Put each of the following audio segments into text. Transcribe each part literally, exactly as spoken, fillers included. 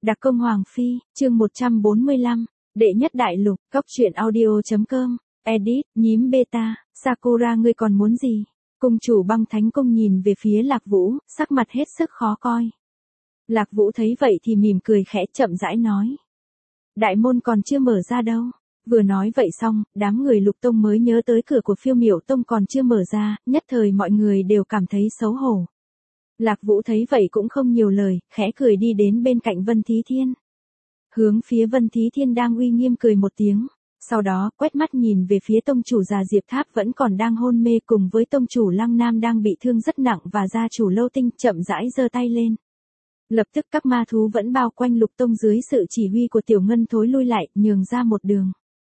Đặc công Hoàng Phi, chương một trăm bốn mươi lăm, đệ nhất đại lục, góc truyện audio.com, edit, nhím beta, Sakura ngươi còn muốn gì? Cung chủ Băng Thánh Cung nhìn về phía Lạc Vũ, sắc mặt hết sức khó coi. Lạc Vũ thấy vậy thì mỉm cười khẽ chậm rãi nói. Đại môn còn chưa mở ra đâu. Vừa nói vậy xong, đám người Lục Tông mới nhớ tới cửa của Phiêu Miểu Tông còn chưa mở ra, nhất thời mọi người đều cảm thấy xấu hổ. Lạc Vũ thấy vậy cũng không nhiều lời, khẽ cười đi đến bên cạnh Vân Thí Thiên. Hướng phía Vân Thí Thiên đang uy nghiêm cười một tiếng, sau đó quét mắt nhìn về phía tông chủ già Diệp Tháp vẫn còn đang hôn mê cùng với tông chủ Lăng Nam đang bị thương rất nặng và gia chủ Lâu Tinh chậm rãi giơ tay lên. Lập tức các ma thú vẫn bao quanh Lục Tông dưới sự chỉ huy của Tiểu Ngân thối lui lại, nhường ra một đường.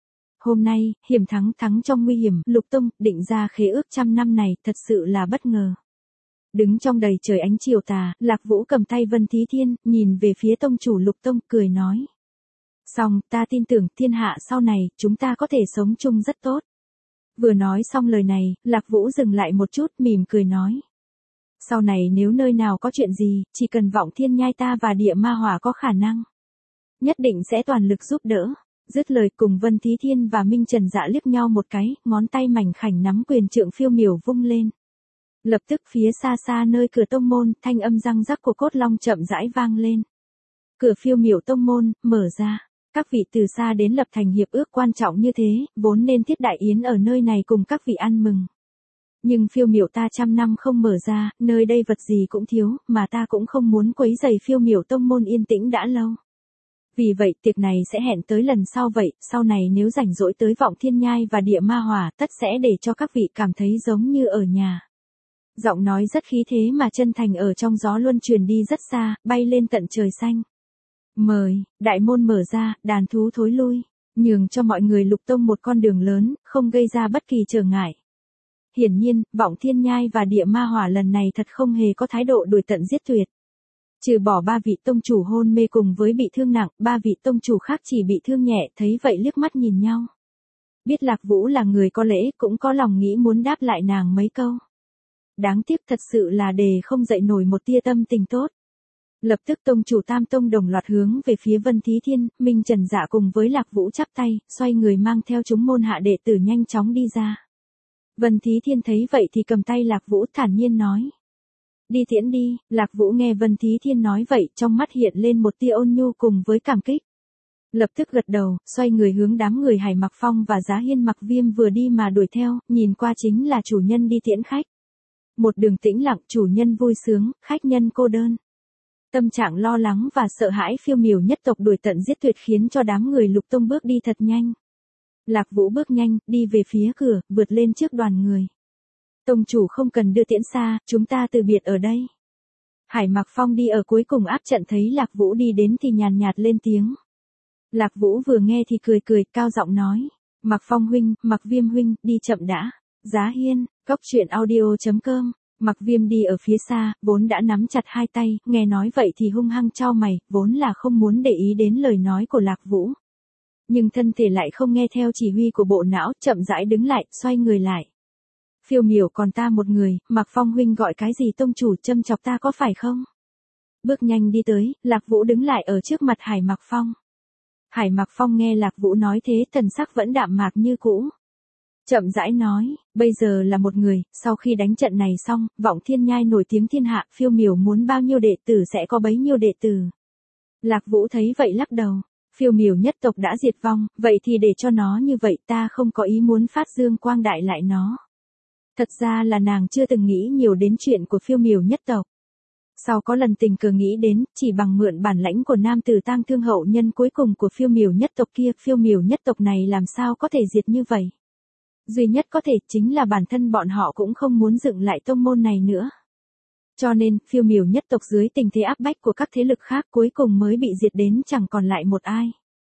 Hôm nay, hiểm thắng thắng trong nguy hiểm, Lục Tông định ra khế ước trăm năm này, thật sự là bất ngờ. Đứng trong đầy trời ánh chiều tà, Lạc Vũ cầm tay Vân Thí Thiên, nhìn về phía tông chủ Lục Tông, cười nói. Xong, ta tin tưởng thiên hạ sau này, chúng ta có thể sống chung rất tốt. Vừa nói xong lời này, Lạc Vũ dừng lại một chút, mỉm cười nói. Sau này nếu nơi nào có chuyện gì, chỉ cần Vọng Thiên Nhai ta và Địa Ma Hỏa có khả năng, nhất định sẽ toàn lực giúp đỡ. Dứt lời cùng Vân Thí Thiên và Minh Trần Dạ liếc nhau một cái, ngón tay mảnh khảnh nắm quyền trượng phiêu miểu vung lên. Lập tức phía xa xa nơi cửa tông môn, thanh âm răng rắc của cốt long chậm rãi vang lên. Cửa Phiêu Miểu tông môn, mở ra. Các vị từ xa đến lập thành hiệp ước quan trọng như thế, vốn nên thiết đại yến ở nơi này cùng các vị ăn mừng. Nhưng Phiêu Miểu ta trăm năm không mở ra, nơi đây vật gì cũng thiếu, mà ta cũng không muốn quấy rầy Phiêu Miểu tông môn yên tĩnh đã lâu. Vì vậy tiệc này sẽ hẹn tới lần sau vậy, sau này nếu rảnh rỗi tới Vọng Thiên Nhai và Địa Ma Hỏa, tất sẽ để cho các vị cảm thấy giống như ở nhà. Giọng nói rất khí thế mà chân thành ở trong gió luân truyền đi rất xa, bay lên tận trời xanh. Mời, đại môn mở ra, đàn thú thối lui, nhường cho mọi người Lục Tông một con đường lớn, không gây ra bất kỳ trở ngại. Hiển nhiên, Vọng Thiên Nhai và Địa Ma Hỏa lần này thật không hề có thái độ đuổi tận giết tuyệt. Trừ bỏ ba vị tông chủ hôn mê cùng với bị thương nặng, ba vị tông chủ khác chỉ bị thương nhẹ, thấy vậy liếc mắt nhìn nhau. Biết Lạc Vũ là người có lễ, cũng có lòng nghĩ muốn đáp lại nàng mấy câu. Đáng tiếc thật sự là đề không dậy nổi một tia tâm tình tốt. Lập tức tông chủ Tam Tông đồng loạt hướng về phía Vân Thí Thiên, Minh Trần Dạ cùng với Lạc Vũ chắp tay, xoay người mang theo chúng môn hạ đệ tử nhanh chóng đi ra. Vân Thí Thiên thấy vậy thì cầm tay Lạc Vũ thản nhiên nói. Đi tiễn đi. Lạc Vũ nghe Vân Thí Thiên nói vậy, trong mắt hiện lên một tia ôn nhu cùng với cảm kích. Lập tức gật đầu, xoay người hướng đám người Hải Mặc Phong và Giá Hiên Mặc Viêm vừa đi mà đuổi theo, nhìn qua chính là chủ nhân đi tiễn khách. Một đường tĩnh lặng, chủ nhân vui sướng, khách nhân cô đơn. Tâm trạng lo lắng và sợ hãi Phiêu Miểu nhất tộc đuổi tận giết tuyệt khiến cho đám người Lục Tông bước đi thật nhanh. Lạc Vũ bước nhanh, đi về phía cửa, vượt lên trước đoàn người. Tông chủ không cần đưa tiễn xa, chúng ta từ biệt ở đây. Hải Mặc Phong đi ở cuối cùng áp trận thấy Lạc Vũ đi đến thì nhàn nhạt lên tiếng. Lạc Vũ vừa nghe thì cười cười, cao giọng nói. Mặc Phong huynh, Mặc Viêm huynh, đi chậm đã. Giá Hiên, góc truyện audio.com. Mặc Viêm đi ở phía xa, vốn đã nắm chặt hai tay, nghe nói vậy thì hung hăng chau mày, vốn là không muốn để ý đến lời nói của Lạc Vũ. Nhưng thân thể lại không nghe theo chỉ huy của bộ não, chậm rãi đứng lại, xoay người lại. Phiêu Miểu còn ta một người, Mặc Phong huynh gọi cái gì tông chủ châm chọc ta có phải không? Bước nhanh đi tới, Lạc Vũ đứng lại ở trước mặt Hải Mặc Phong. Hải Mặc Phong nghe Lạc Vũ nói thế, thần sắc vẫn đạm mạc như cũ. Chậm rãi nói, bây giờ là một người, sau khi đánh trận này xong, Vọng Thiên Nhai nổi tiếng thiên hạ, Phiêu Miểu muốn bao nhiêu đệ tử sẽ có bấy nhiêu đệ tử. Lạc Vũ thấy vậy lắc đầu, Phiêu Miểu nhất tộc đã diệt vong, vậy thì để cho nó như vậy, ta không có ý muốn phát dương quang đại lại nó. Thật ra là nàng chưa từng nghĩ nhiều đến chuyện của Phiêu Miểu nhất tộc. Sau có lần tình cờ nghĩ đến, chỉ bằng mượn bản lãnh của nam tử tang thương hậu nhân cuối cùng của Phiêu Miểu nhất tộc kia, Phiêu Miểu nhất tộc này làm sao có thể diệt như vậy. Duy nhất có thể chính là bản thân bọn họ cũng không muốn dựng lại tông môn này nữa. Cho nên, Phiêu Miểu nhất tộc dưới tình thế áp bách của các thế lực khác cuối cùng mới bị diệt đến chẳng còn lại một ai.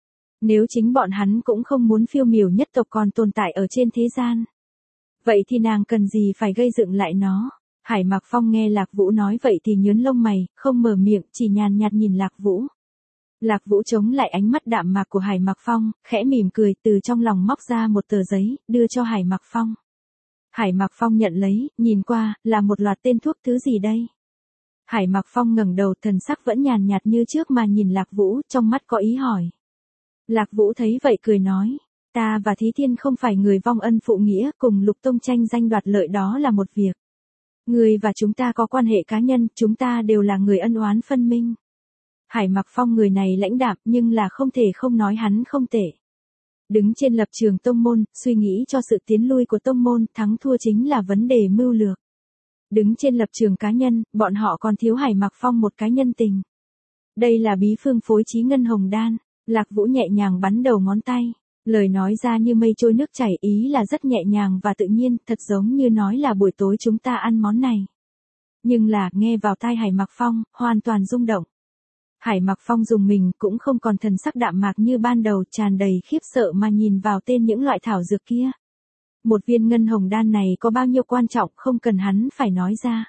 Nếu chính bọn hắn cũng không muốn Phiêu Miểu nhất tộc còn tồn tại ở trên thế gian. Vậy thì nàng cần gì phải gây dựng lại nó? Hải Mặc Phong nghe Lạc Vũ nói vậy thì nhướng lông mày, không mở miệng, chỉ nhàn nhạt nhìn Lạc Vũ. Lạc Vũ chống lại ánh mắt đạm mạc của Hải Mặc Phong, khẽ mỉm cười từ trong lòng móc ra một tờ giấy, đưa cho Hải Mặc Phong. Hải Mặc Phong nhận lấy, nhìn qua, là một loạt tên thuốc thứ gì đây? Hải Mặc Phong ngẩng đầu, thần sắc vẫn nhàn nhạt như trước mà nhìn Lạc Vũ, trong mắt có ý hỏi. Lạc Vũ thấy vậy cười nói, ta và Thí Thiên không phải người vong ân phụ nghĩa, cùng Lục Tông tranh danh đoạt lợi đó là một việc. Người và chúng ta có quan hệ cá nhân, chúng ta đều là người ân oán phân minh. Hải Mặc Phong người này lãnh đạm nhưng là không thể không nói hắn không tệ. Đứng trên lập trường tông môn, suy nghĩ cho sự tiến lui của tông môn, thắng thua chính là vấn đề mưu lược. Đứng trên lập trường cá nhân, bọn họ còn thiếu Hải Mặc Phong một cái nhân tình. Đây là bí phương phối trí ngân hồng đan. Lạc Vũ nhẹ nhàng bắn đầu ngón tay. Lời nói ra như mây trôi nước chảy, ý là rất nhẹ nhàng và tự nhiên, thật giống như nói là buổi tối chúng ta ăn món này. Nhưng là, nghe vào tai Hải Mặc Phong, hoàn toàn rung động. Hải Mặc Phong dùng mình cũng không còn thần sắc đạm mạc như ban đầu, tràn đầy khiếp sợ mà nhìn vào tên những loại thảo dược kia. Một viên ngân hồng đan này có bao nhiêu quan trọng không cần hắn phải nói ra.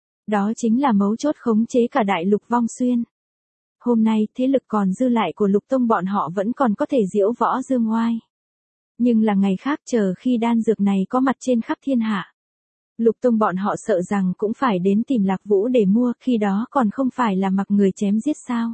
Đó chính là mấu chốt khống chế cả đại lục Vong Xuyên. Hôm nay, thế lực còn dư lại của Lục Tông bọn họ vẫn còn có thể diễu võ dương oai. Nhưng là ngày khác chờ khi đan dược này có mặt trên khắp thiên hạ. Lục Tông bọn họ sợ rằng cũng phải đến tìm Lạc Vũ để mua, khi đó còn không phải là mặc người chém giết sao.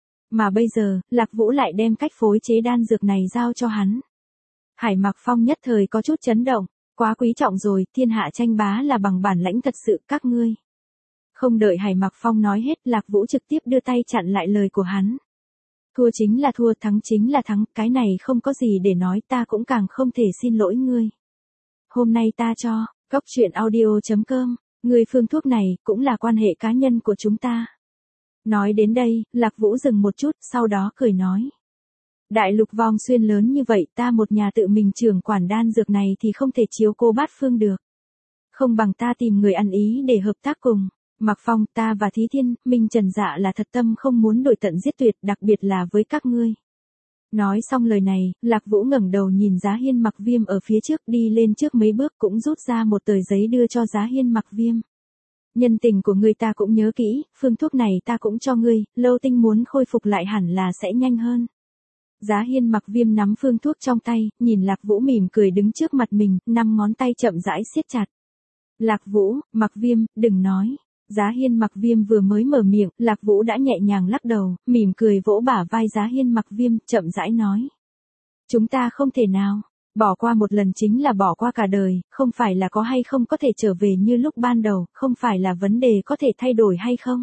Mà bây giờ, Lạc Vũ lại đem cách phối chế đan dược này giao cho hắn. Hải Mặc Phong nhất thời có chút chấn động, quá quý trọng rồi, thiên hạ tranh bá là bằng bản lãnh thật sự các ngươi. Không đợi Hải Mặc Phong nói hết, Lạc Vũ trực tiếp đưa tay chặn lại lời của hắn. Thua chính là thua, thắng chính là thắng, cái này không có gì để nói, ta cũng càng không thể xin lỗi ngươi. Hôm nay ta cho, Cốc Truyện Audio chấm com, người phương thuốc này cũng là quan hệ cá nhân của chúng ta. Nói đến đây, Lạc Vũ dừng một chút, sau đó cười nói. Đại lục Vong Xuyên lớn như vậy, ta một nhà tự mình trưởng quản đan dược này thì không thể chiếu cô bát phương được. Không bằng ta tìm người ăn ý để hợp tác cùng. Mặc Phong, ta và Thí Thiên, Minh Trần Dạ là thật tâm không muốn đổi tận giết tuyệt, đặc biệt là với các ngươi. Nói xong lời này, Lạc Vũ ngẩng đầu nhìn Giá Hiên Mặc Viêm ở phía trước, đi lên trước mấy bước cũng rút ra một tờ giấy đưa cho Giá Hiên Mặc Viêm. Nhân tình của ngươi ta cũng nhớ kỹ, phương thuốc này ta cũng cho ngươi, Lâu Tinh muốn khôi phục lại hẳn là sẽ nhanh hơn. Giá Hiên Mặc Viêm nắm phương thuốc trong tay, nhìn Lạc Vũ mỉm cười đứng trước mặt mình, năm ngón tay chậm rãi siết chặt. Lạc Vũ, Mặc Viêm, đừng nói. Giá Hiên Mặc Viêm vừa mới mở miệng, Lạc Vũ đã nhẹ nhàng lắc đầu, mỉm cười vỗ bả vai Giá Hiên Mặc Viêm, chậm rãi nói. Chúng ta không thể nào, bỏ qua một lần chính là bỏ qua cả đời, không phải là có hay không có thể trở về như lúc ban đầu, không phải là vấn đề có thể thay đổi hay không.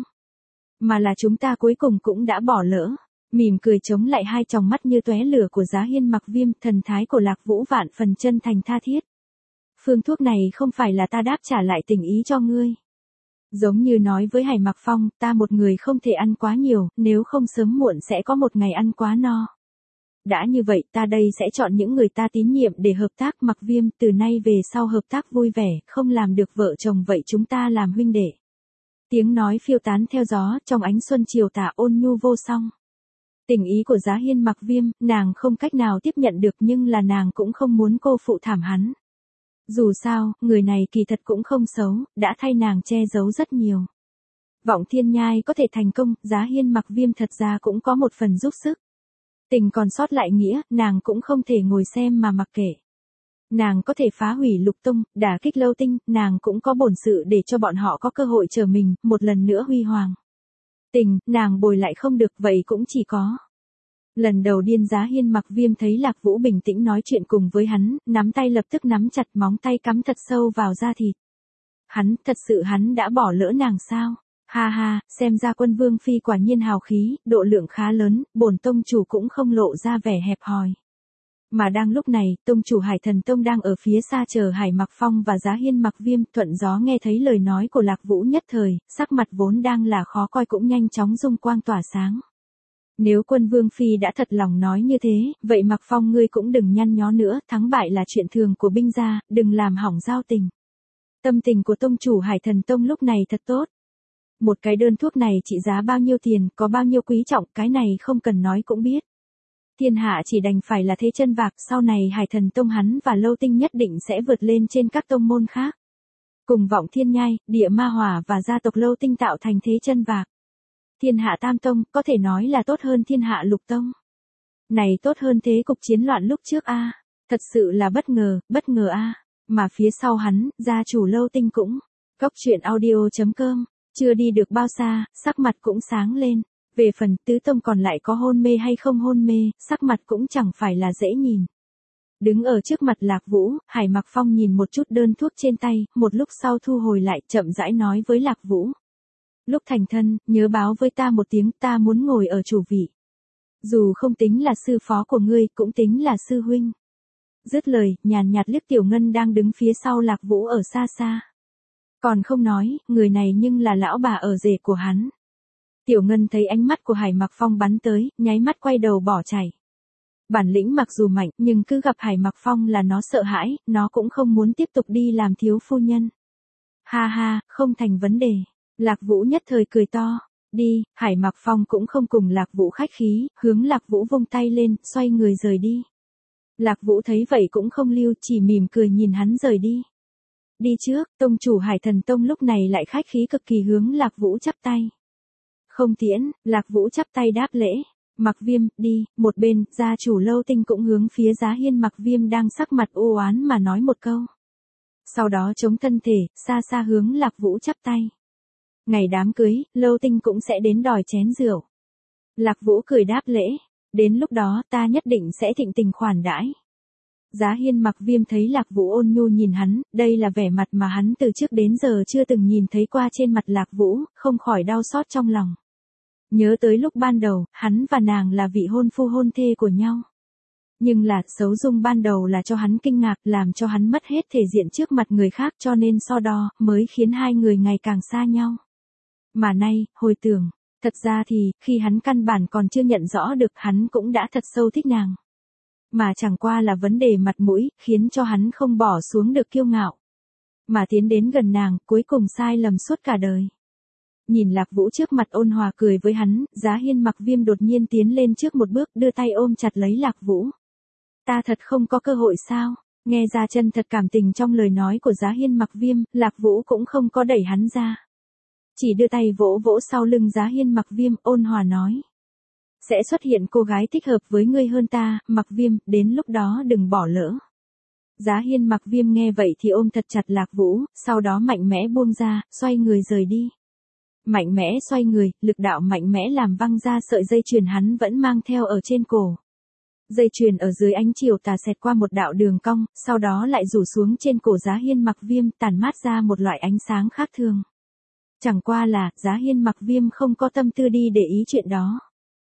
Mà là chúng ta cuối cùng cũng đã bỏ lỡ. Mỉm cười chống lại hai tròng mắt như tóe lửa của Giá Hiên Mặc Viêm, thần thái của Lạc Vũ vạn phần chân thành tha thiết. Phương thuốc này không phải là ta đáp trả lại tình ý cho ngươi. Giống như nói với Hải Mặc Phong, ta một người không thể ăn quá nhiều, nếu không sớm muộn sẽ có một ngày ăn quá no. Đã như vậy, ta đây sẽ chọn những người ta tín nhiệm để hợp tác. Mặc Viêm, từ nay về sau hợp tác vui vẻ, không làm được vợ chồng vậy chúng ta làm huynh đệ. Tiếng nói phiêu tán theo gió, trong ánh xuân chiều tà ôn nhu vô song. Tình ý của Giá Hiên Mặc Viêm, nàng không cách nào tiếp nhận được nhưng là nàng cũng không muốn cô phụ thảm hắn. Dù sao, người này kỳ thật cũng không xấu, đã thay nàng che giấu rất nhiều. Vọng Thiên Nhai có thể thành công, Giá Hiên Mặc Viêm thật ra cũng có một phần giúp sức. Tình còn sót lại nghĩa, nàng cũng không thể ngồi xem mà mặc kệ. Nàng có thể phá hủy Lục Tông, đả kích Lâu Tinh, nàng cũng có bổn sự để cho bọn họ có cơ hội trở mình, một lần nữa huy hoàng. Tình, nàng bồi lại không được vậy cũng chỉ có. Lần đầu điên Giá Hiên Mặc Viêm thấy Lạc Vũ bình tĩnh nói chuyện cùng với hắn, nắm tay lập tức nắm chặt, móng tay cắm thật sâu vào da thịt. Hắn, thật sự hắn đã bỏ lỡ nàng sao? Ha ha, xem ra Quân Vương Phi quả nhiên hào khí, độ lượng khá lớn, bổn tông chủ cũng không lộ ra vẻ hẹp hòi. Mà đang lúc này, tông chủ Hải Thần Tông đang ở phía xa chờ Hải Mặc Phong và Giá Hiên Mặc Viêm, thuận gió nghe thấy lời nói của Lạc Vũ nhất thời, sắc mặt vốn đang là khó coi cũng nhanh chóng dung quang tỏa sáng. Nếu Quân Vương Phi đã thật lòng nói như thế, vậy Mặc Phong ngươi cũng đừng nhăn nhó nữa, thắng bại là chuyện thường của binh gia, đừng làm hỏng giao tình. Tâm tình của tông chủ Hải Thần Tông lúc này thật tốt. Một cái đơn thuốc này trị giá bao nhiêu tiền, có bao nhiêu quý trọng, cái này không cần nói cũng biết. Thiên hạ chỉ đành phải là thế chân vạc, sau này Hải Thần Tông hắn và Lâu Tinh nhất định sẽ vượt lên trên các tông môn khác. Cùng Vọng Thiên Nhai, Địa Ma Hỏa và gia tộc Lâu Tinh tạo thành thế chân vạc. Thiên hạ Tam Tông, có thể nói là tốt hơn thiên hạ Lục Tông. Này tốt hơn thế cục chiến loạn lúc trước a, thật sự là bất ngờ, bất ngờ a. Mà phía sau hắn, gia chủ Lâu Tinh cũng. Cốc Truyện Audio chấm com Chưa đi được bao xa, sắc mặt cũng sáng lên. Về phần tứ tông còn lại có hôn mê hay không hôn mê, sắc mặt cũng chẳng phải là dễ nhìn. Đứng ở trước mặt Lạc Vũ, Hải Mặc Phong nhìn một chút đơn thuốc trên tay, một lúc sau thu hồi lại, chậm rãi nói với Lạc Vũ. Lúc thành thân, nhớ báo với ta một tiếng, ta muốn ngồi ở chủ vị. Dù không tính là sư phó của ngươi, cũng tính là sư huynh. Dứt lời, nhàn nhạt liếc Tiểu Ngân đang đứng phía sau Lạc Vũ ở xa xa. Còn không nói, người này nhưng là lão bà ở rể của hắn. Tiểu Ngân thấy ánh mắt của Hải Mặc Phong bắn tới, nháy mắt quay đầu bỏ chạy. Bản lĩnh mặc dù mạnh, nhưng cứ gặp Hải Mặc Phong là nó sợ hãi, nó cũng không muốn tiếp tục đi làm thiếu phu nhân. Ha ha, không thành vấn đề. Lạc Vũ nhất thời cười to. Đi, Hải Mặc Phong cũng không cùng Lạc Vũ khách khí, hướng Lạc Vũ vung tay lên, xoay người rời đi. Lạc Vũ thấy vậy cũng không lưu, chỉ mỉm cười nhìn hắn rời đi. Đi trước, tông chủ Hải Thần Tông lúc này lại khách khí cực kỳ hướng Lạc Vũ chắp tay. Không tiễn, Lạc Vũ chắp tay đáp lễ. Mặc Viêm, đi, một bên, gia chủ Lâu Tinh cũng hướng phía Giá Hiên Mặc Viêm đang sắc mặt u oán mà nói một câu. Sau đó chống thân thể, xa xa hướng Lạc Vũ chắp tay. Ngày đám cưới, Lâu Tinh cũng sẽ đến đòi chén rượu. Lạc Vũ cười đáp lễ. Đến lúc đó ta nhất định sẽ thịnh tình khoản đãi. Giá Hiên Mặc Viêm thấy Lạc Vũ ôn nhu nhìn hắn, đây là vẻ mặt mà hắn từ trước đến giờ chưa từng nhìn thấy qua trên mặt Lạc Vũ, không khỏi đau xót trong lòng. Nhớ tới lúc ban đầu, hắn và nàng là vị hôn phu hôn thê của nhau. Nhưng là, xấu dung ban đầu là cho hắn kinh ngạc, làm cho hắn mất hết thể diện trước mặt người khác cho nên so đo, mới khiến hai người ngày càng xa nhau. Mà nay, hồi tưởng, thật ra thì, khi hắn căn bản còn chưa nhận rõ được hắn cũng đã thật sâu thích nàng. Mà chẳng qua là vấn đề mặt mũi, khiến cho hắn không bỏ xuống được kiêu ngạo. Mà tiến đến gần nàng, cuối cùng sai lầm suốt cả đời. Nhìn Lạc Vũ trước mặt ôn hòa cười với hắn, Giá Hiên Mặc Viêm đột nhiên tiến lên trước một bước đưa tay ôm chặt lấy Lạc Vũ. Ta thật không có cơ hội sao? Nghe ra chân thật cảm tình trong lời nói của Giá Hiên Mặc Viêm, Lạc Vũ cũng không có đẩy hắn ra. Chỉ đưa tay vỗ vỗ sau lưng Giá Hiên Mặc Viêm, ôn hòa nói. Sẽ xuất hiện cô gái thích hợp với ngươi hơn ta, Mặc Viêm, đến lúc đó đừng bỏ lỡ. Giá Hiên Mặc Viêm nghe vậy thì ôm thật chặt Lạc Vũ, sau đó mạnh mẽ buông ra, xoay người rời đi. Mạnh mẽ xoay người, lực đạo mạnh mẽ làm văng ra sợi dây chuyền hắn vẫn mang theo ở trên cổ. Dây chuyền ở dưới ánh chiều tà xẹt qua một đạo đường cong, sau đó lại rủ xuống trên cổ Giá Hiên Mặc Viêm, tản mát ra một loại ánh sáng khác thường. Chẳng qua là, Giá Hiên Mặc Viêm không có tâm tư đi để ý chuyện đó.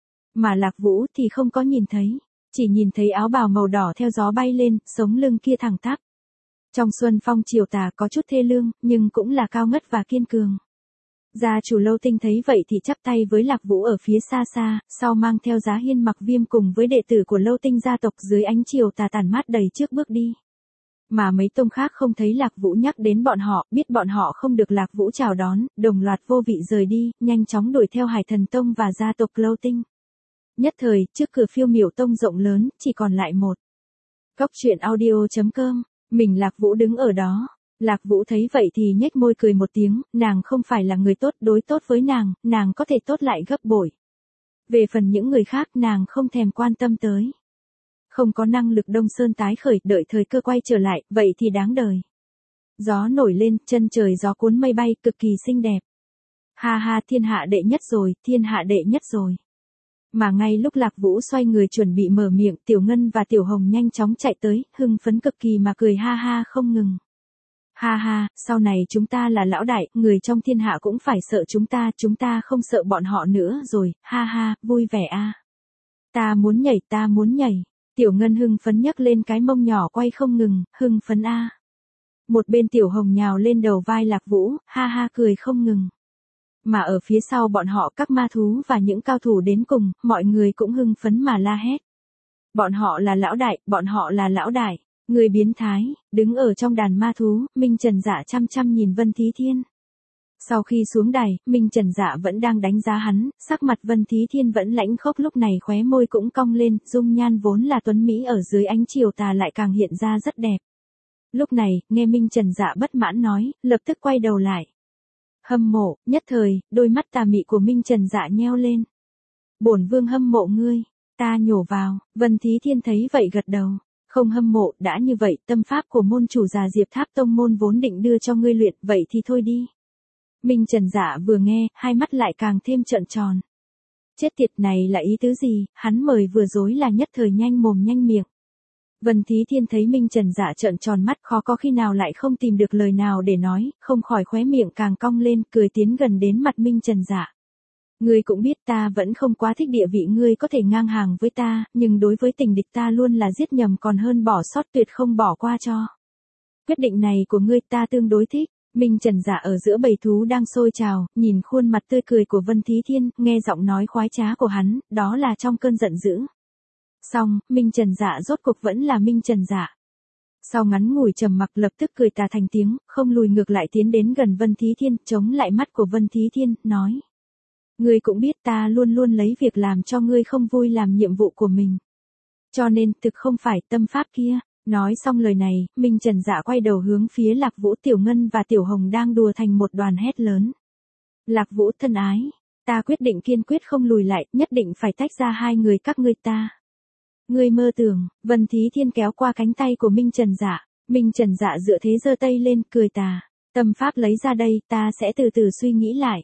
Mà Lạc Vũ thì không có nhìn thấy, chỉ nhìn thấy áo bào màu đỏ theo gió bay lên, sống lưng kia thẳng tắp. Trong xuân phong chiều tà có chút thê lương, nhưng cũng là cao ngất và kiên cường. Gia chủ Lâu Tinh thấy vậy thì chắp tay với Lạc Vũ ở phía xa xa, sau mang theo Giá Hiên Mặc Viêm cùng với đệ tử của Lâu Tinh gia tộc dưới ánh chiều tà tàn mát đầy trước bước đi. Mà mấy tông khác không thấy Lạc Vũ nhắc đến bọn họ, biết bọn họ không được Lạc Vũ chào đón, đồng loạt vô vị rời đi, nhanh chóng đuổi theo Hải Thần Tông và gia tộc Lâu Tinh. Nhất thời, trước cửa Phiêu Miểu Tông rộng lớn, chỉ còn lại một. Góc truyện audio chấm com, mình Lạc Vũ đứng ở đó. Lạc Vũ thấy vậy thì nhếch môi cười một tiếng, nàng không phải là người tốt, đối tốt với nàng, nàng có thể tốt lại gấp bội. Về phần những người khác nàng không thèm quan tâm tới. Không có năng lực Đông Sơn tái khởi, đợi thời cơ quay trở lại, vậy thì đáng đời. Gió nổi lên, chân trời gió cuốn mây bay, cực kỳ xinh đẹp. Ha ha, thiên hạ đệ nhất rồi, thiên hạ đệ nhất rồi. Mà ngay lúc Lạc Vũ xoay người chuẩn bị mở miệng, Tiểu Ngân và Tiểu Hồng nhanh chóng chạy tới, hưng phấn cực kỳ mà cười ha ha không ngừng. Ha ha, sau này chúng ta là lão đại, người trong thiên hạ cũng phải sợ chúng ta, chúng ta không sợ bọn họ nữa rồi, ha ha, vui vẻ a. Ta muốn nhảy, ta muốn nhảy. Tiểu Ngân hưng phấn nhấc lên cái mông nhỏ quay không ngừng, hưng phấn a. Một bên Tiểu Hồng nhào lên đầu vai Lạc Vũ, ha ha cười không ngừng. Mà ở phía sau bọn họ các ma thú và những cao thủ đến cùng, mọi người cũng hưng phấn mà la hét. Bọn họ là lão đại, bọn họ là lão đại. Người biến thái, đứng ở trong đàn ma thú, Minh Trần Dạ chăm chăm nhìn Vân Thí Thiên. Sau khi xuống đài, Minh Trần Dạ vẫn đang đánh giá hắn, sắc mặt Vân Thí Thiên vẫn lãnh khốc lúc này khóe môi cũng cong lên, dung nhan vốn là tuấn Mỹ ở dưới ánh chiều tà lại càng hiện ra rất đẹp. Lúc này, nghe Minh Trần Dạ bất mãn nói, lập tức quay đầu lại. Hâm mộ, nhất thời, đôi mắt tà mị của Minh Trần Dạ nheo lên. Bổn vương hâm mộ ngươi, ta nhổ vào, Vân Thí Thiên thấy vậy gật đầu. Không hâm mộ, đã như vậy, tâm pháp của môn chủ già Diệp Tháp Tông môn vốn định đưa cho ngươi luyện, vậy thì thôi đi. Minh Trần Dạ vừa nghe, hai mắt lại càng thêm trợn tròn. Chết tiệt, này là ý tứ gì, hắn mời vừa dối là nhất thời nhanh mồm nhanh miệng. Vân Thí Thiên thấy Minh Trần Dạ trợn tròn mắt, khó có khi nào lại không tìm được lời nào để nói, không khỏi khóe miệng càng cong lên, cười tiến gần đến mặt Minh Trần Dạ. Ngươi cũng biết ta vẫn không quá thích địa vị ngươi có thể ngang hàng với ta, nhưng đối với tình địch ta luôn là giết nhầm còn hơn bỏ sót, tuyệt không bỏ qua cho. Quyết định này của ngươi ta tương đối thích. Minh Trần Dạ ở giữa bầy thú đang sôi trào, nhìn khuôn mặt tươi cười của Vân Thí Thiên, nghe giọng nói khoái trá của hắn, đó là trong cơn giận dữ. Xong, Minh Trần Dạ rốt cuộc vẫn là Minh Trần Dạ. Sau ngắn ngủi trầm mặc lập tức cười tà thành tiếng, không lùi ngược lại tiến đến gần Vân Thí Thiên, chống lại mắt của Vân Thí Thiên, nói. Ngươi cũng biết ta luôn luôn lấy việc làm cho ngươi không vui làm nhiệm vụ của mình. Cho nên, thực không phải tâm pháp kia. Nói xong lời này, Minh Trần Dạ quay đầu hướng phía Lạc Vũ, Tiểu Ngân và Tiểu Hồng đang đùa thành một đoàn hét lớn. Lạc Vũ thân ái, ta quyết định kiên quyết không lùi lại, nhất định phải tách ra hai người các ngươi ta. Ngươi mơ tưởng. Vân Thí Thiên kéo qua cánh tay của Minh Trần Dạ. Minh Trần Dạ dựa thế giơ tay lên, cười tà. Tâm pháp lấy ra đây, ta sẽ từ từ suy nghĩ lại.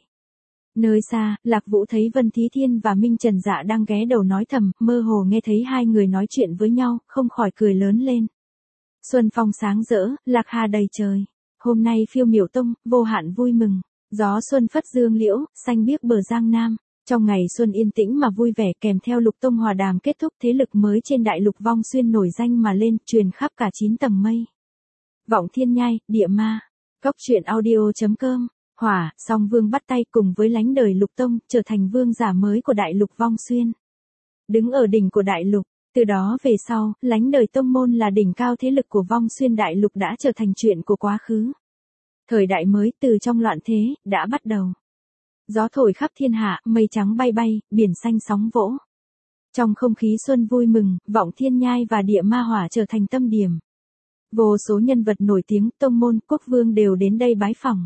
Nơi xa, Lạc Vũ thấy Vân Thí Thiên và Minh Trần Dạ đang ghé đầu nói thầm, mơ hồ nghe thấy hai người nói chuyện với nhau, không khỏi cười lớn lên. Xuân phong sáng rỡ, lạc hà đầy trời. Hôm nay Phiêu Miểu Tông, vô hạn vui mừng. Gió xuân phất dương liễu, xanh biếc bờ Giang Nam. Trong ngày xuân yên tĩnh mà vui vẻ, kèm theo Lục Tông hòa đàm kết thúc, thế lực mới trên đại lục Vong Xuyên nổi danh mà lên, truyền khắp cả chín tầng mây. Vọng Thiên Nhai, Địa Ma. Cốc truyện audio chấm com. Hỏa, Song Vương bắt tay cùng với lánh đời Lục Tông, trở thành vương giả mới của đại lục Vong Xuyên. Đứng ở đỉnh của đại lục, từ đó về sau, lánh đời tông môn là đỉnh cao thế lực của Vong Xuyên đại lục đã trở thành chuyện của quá khứ. Thời đại mới từ trong loạn thế, đã bắt đầu. Gió thổi khắp thiên hạ, mây trắng bay bay, biển xanh sóng vỗ. Trong không khí xuân vui mừng, Vọng Thiên Nhai và Địa Ma Hỏa trở thành tâm điểm. Vô số nhân vật nổi tiếng, tông môn, quốc vương đều đến đây bái phỏng.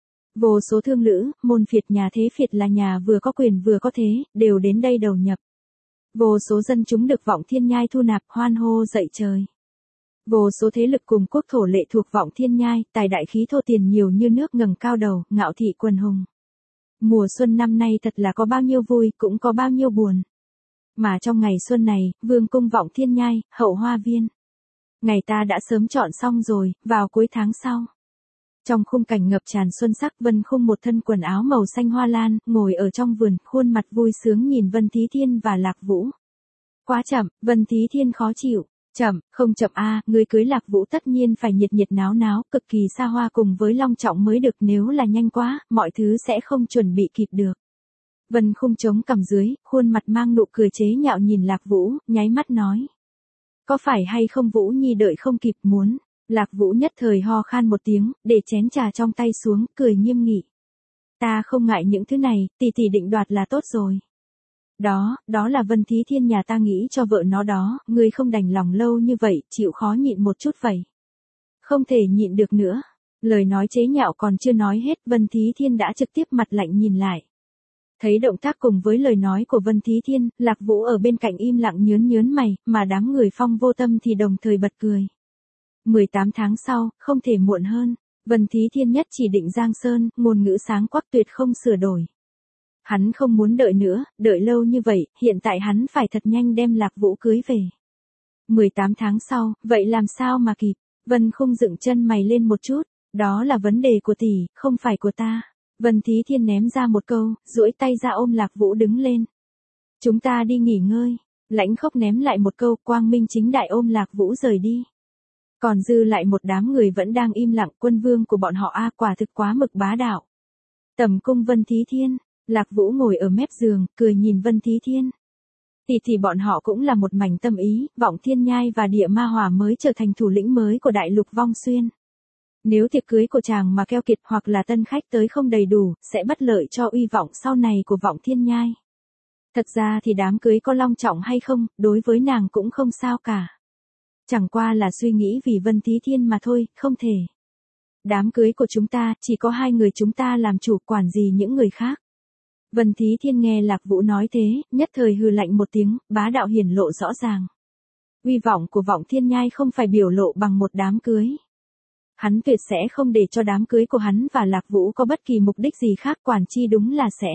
Vô số thương lữ, môn phiệt nhà thế phiệt là nhà vừa có quyền vừa có thế, đều đến đây đầu nhập. Vô số dân chúng được Vọng Thiên Nhai thu nạp, hoan hô dậy trời. Vô số thế lực cùng quốc thổ lệ thuộc Vọng Thiên Nhai, tài đại khí thô tiền nhiều như nước ngẩng cao đầu, ngạo thị quần hùng. Mùa xuân năm nay thật là có bao nhiêu vui, cũng có bao nhiêu buồn. Mà trong ngày xuân này, vương cung Vọng Thiên Nhai, hậu hoa viên. Ngày ta đã sớm chọn xong rồi, vào cuối tháng sau. Trong khung cảnh ngập tràn xuân sắc, Vân Khung một thân quần áo màu xanh hoa lan, ngồi ở trong vườn, khuôn mặt vui sướng nhìn Vân Thí Thiên và Lạc Vũ. Quá chậm, Vân Thí Thiên khó chịu. Chậm, không chậm a, à, người cưới Lạc Vũ tất nhiên phải nhiệt nhiệt náo náo, cực kỳ xa hoa cùng với long trọng mới được, nếu là nhanh quá, mọi thứ sẽ không chuẩn bị kịp được. Vân Khung chống cằm dưới, khuôn mặt mang nụ cười chế nhạo nhìn Lạc Vũ, nháy mắt nói. Có phải hay không Vũ Nhi đợi không kịp muốn. Lạc Vũ nhất thời ho khan một tiếng, để chén trà trong tay xuống, cười nghiêm nghị. Ta không ngại những thứ này, tỷ tỷ định đoạt là tốt rồi. Đó, đó là Vân Thí Thiên nhà ta nghĩ cho vợ nó đó, ngươi không đành lòng lâu như vậy, chịu khó nhịn một chút vậy. Không thể nhịn được nữa. Lời nói chế nhạo còn chưa nói hết, Vân Thí Thiên đã trực tiếp mặt lạnh nhìn lại. Thấy động tác cùng với lời nói của Vân Thí Thiên, Lạc Vũ ở bên cạnh im lặng nhớn nhớn mày, mà đám người Phong Vô Tâm thì đồng thời bật cười. mười tám tháng sau, không thể muộn hơn, Vân Thí Thiên nhất chỉ định Giang Sơn, ngôn ngữ sáng quắc tuyệt không sửa đổi. Hắn không muốn đợi nữa, đợi lâu như vậy, hiện tại hắn phải thật nhanh đem Lạc Vũ cưới về. mười tám tháng sau, vậy làm sao mà kịp? Vân Khung dựng chân mày lên một chút, đó là vấn đề của tỷ, không phải của ta. Vân Thí Thiên ném ra một câu, duỗi tay ra ôm Lạc Vũ đứng lên. Chúng ta đi nghỉ ngơi. Lãnh Khốc ném lại một câu, quang minh chính đại ôm Lạc Vũ rời đi. Còn dư lại một đám người vẫn đang im lặng, quân vương của bọn họ a à, quả thực quá mực bá đạo. Tầm cung Vân Thí Thiên, Lạc Vũ ngồi ở mép giường, cười nhìn Vân Thí Thiên. Thì thì bọn họ cũng là một mảnh tâm ý, Vọng Thiên Nhai và Địa Ma Hỏa mới trở thành thủ lĩnh mới của đại lục Vong Xuyên. Nếu tiệc cưới của chàng mà keo kiệt hoặc là tân khách tới không đầy đủ, sẽ bất lợi cho uy vọng sau này của Vọng Thiên Nhai. Thật ra thì đám cưới có long trọng hay không, đối với nàng cũng không sao cả. Chẳng qua là suy nghĩ vì Vân Thí Thiên mà thôi, không thể. Đám cưới của chúng ta, chỉ có hai người chúng ta làm chủ, quản gì những người khác. Vân Thí Thiên nghe Lạc Vũ nói thế, nhất thời hừ lạnh một tiếng, bá đạo hiển lộ rõ ràng. Uy vọng của Vọng Thiên Nhai không phải biểu lộ bằng một đám cưới. Hắn tuyệt sẽ không để cho đám cưới của hắn và Lạc Vũ có bất kỳ mục đích gì khác, quản chi đúng là sẽ.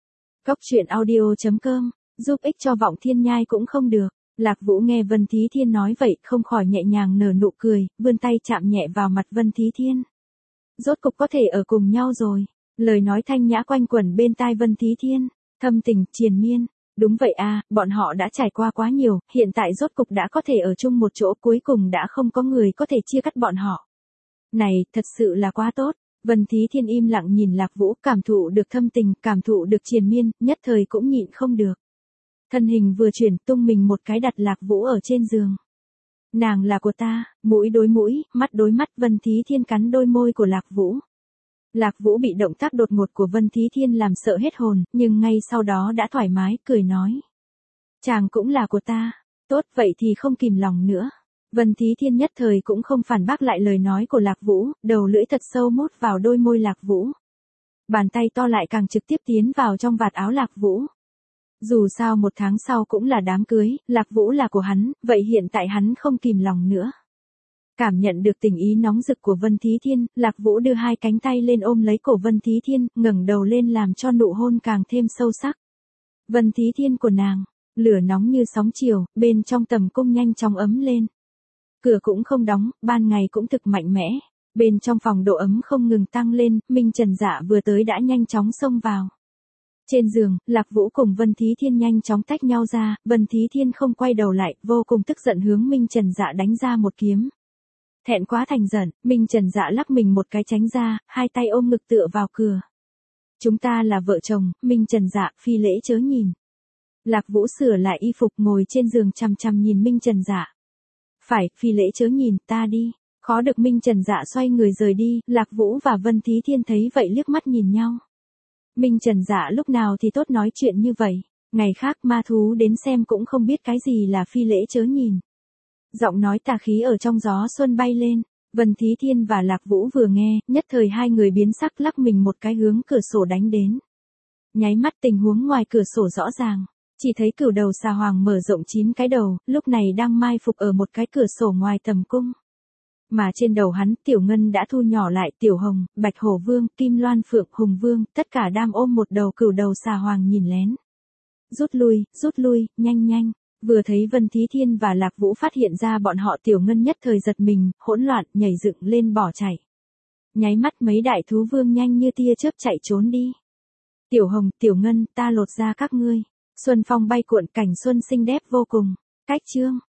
Cốc truyện audio chấm com, giúp ích cho Vọng Thiên Nhai cũng không được. Lạc Vũ nghe Vân Thí Thiên nói vậy, không khỏi nhẹ nhàng nở nụ cười, vươn tay chạm nhẹ vào mặt Vân Thí Thiên. Rốt cục có thể ở cùng nhau rồi. Lời nói thanh nhã quanh quẩn bên tai Vân Thí Thiên, thâm tình, triền miên. Đúng vậy à, bọn họ đã trải qua quá nhiều, hiện tại rốt cục đã có thể ở chung một chỗ, cuối cùng đã không có người có thể chia cắt bọn họ. Này, thật sự là quá tốt. Vân Thí Thiên im lặng nhìn Lạc Vũ, cảm thụ được thâm tình, cảm thụ được triền miên, nhất thời cũng nhịn không được. Thân hình vừa chuyển, tung mình một cái đặt Lạc Vũ ở trên giường. Nàng là của ta, mũi đối mũi, mắt đối mắt, Vân Thí Thiên cắn đôi môi của Lạc Vũ. Lạc Vũ bị động tác đột ngột của Vân Thí Thiên làm sợ hết hồn, nhưng ngay sau đó đã thoải mái, cười nói. Chàng cũng là của ta, tốt vậy thì không kìm lòng nữa. Vân Thí Thiên nhất thời cũng không phản bác lại lời nói của Lạc Vũ, đầu lưỡi thật sâu mút vào đôi môi Lạc Vũ. Bàn tay to lại càng trực tiếp tiến vào trong vạt áo Lạc Vũ. Dù sao một tháng sau cũng là đám cưới, Lạc Vũ là của hắn, vậy hiện tại hắn không kìm lòng nữa. Cảm nhận được tình ý nóng rực của Vân Thí Thiên, Lạc Vũ đưa hai cánh tay lên ôm lấy cổ Vân Thí Thiên, ngẩng đầu lên làm cho nụ hôn càng thêm sâu sắc. Vân Thí Thiên của nàng, lửa nóng như sóng chiều, bên trong tầm cung nhanh chóng ấm lên. Cửa cũng không đóng, ban ngày cũng thực mạnh mẽ. Bên trong phòng độ ấm không ngừng tăng lên, Minh Trần Dạ vừa tới đã nhanh chóng xông vào. Trên giường, Lạc Vũ cùng Vân Thí Thiên nhanh chóng tách nhau ra, Vân Thí Thiên không quay đầu lại, vô cùng tức giận hướng Minh Trần Dạ đánh ra một kiếm. Thẹn quá thành giận, Minh Trần Dạ lắc mình một cái tránh ra, hai tay ôm ngực tựa vào cửa. Chúng ta là vợ chồng, Minh Trần Dạ, phi lễ chớ nhìn. Lạc Vũ sửa lại y phục ngồi trên giường chằm chằm nhìn Minh Trần Dạ. Phải, phi lễ chớ nhìn, ta đi. Khó được Minh Trần Dạ xoay người rời đi, Lạc Vũ và Vân Thí Thiên thấy vậy liếc mắt nhìn nhau. Minh Trần Dạ lúc nào thì tốt nói chuyện như vậy, ngày khác ma thú đến xem cũng không biết cái gì là phi lễ chớ nhìn. Giọng nói tà khí ở trong gió xuân bay lên, Vân Thí Thiên và Lạc Vũ vừa nghe, nhất thời hai người biến sắc lắc mình một cái hướng cửa sổ đánh đến. Nháy mắt tình huống ngoài cửa sổ rõ ràng, chỉ thấy cửu đầu xà hoàng mở rộng chín cái đầu, lúc này đang mai phục ở một cái cửa sổ ngoài tầm cung. Mà trên đầu hắn, Tiểu Ngân đã thu nhỏ lại, Tiểu Hồng, Bạch Hổ Vương, Kim Loan Phượng, Hùng Vương, tất cả đang ôm một đầu cửu đầu xà hoàng nhìn lén. Rút lui, rút lui, nhanh nhanh. Vừa thấy Vân Thí Thiên và Lạc Vũ phát hiện ra bọn họ, Tiểu Ngân nhất thời giật mình, hỗn loạn, nhảy dựng lên bỏ chạy. Nháy mắt mấy đại thú vương nhanh như tia chớp chạy trốn đi. Tiểu Hồng, Tiểu Ngân, ta lột ra các ngươi. Xuân phong bay cuộn, cảnh xuân xinh đẹp vô cùng. Cách chương.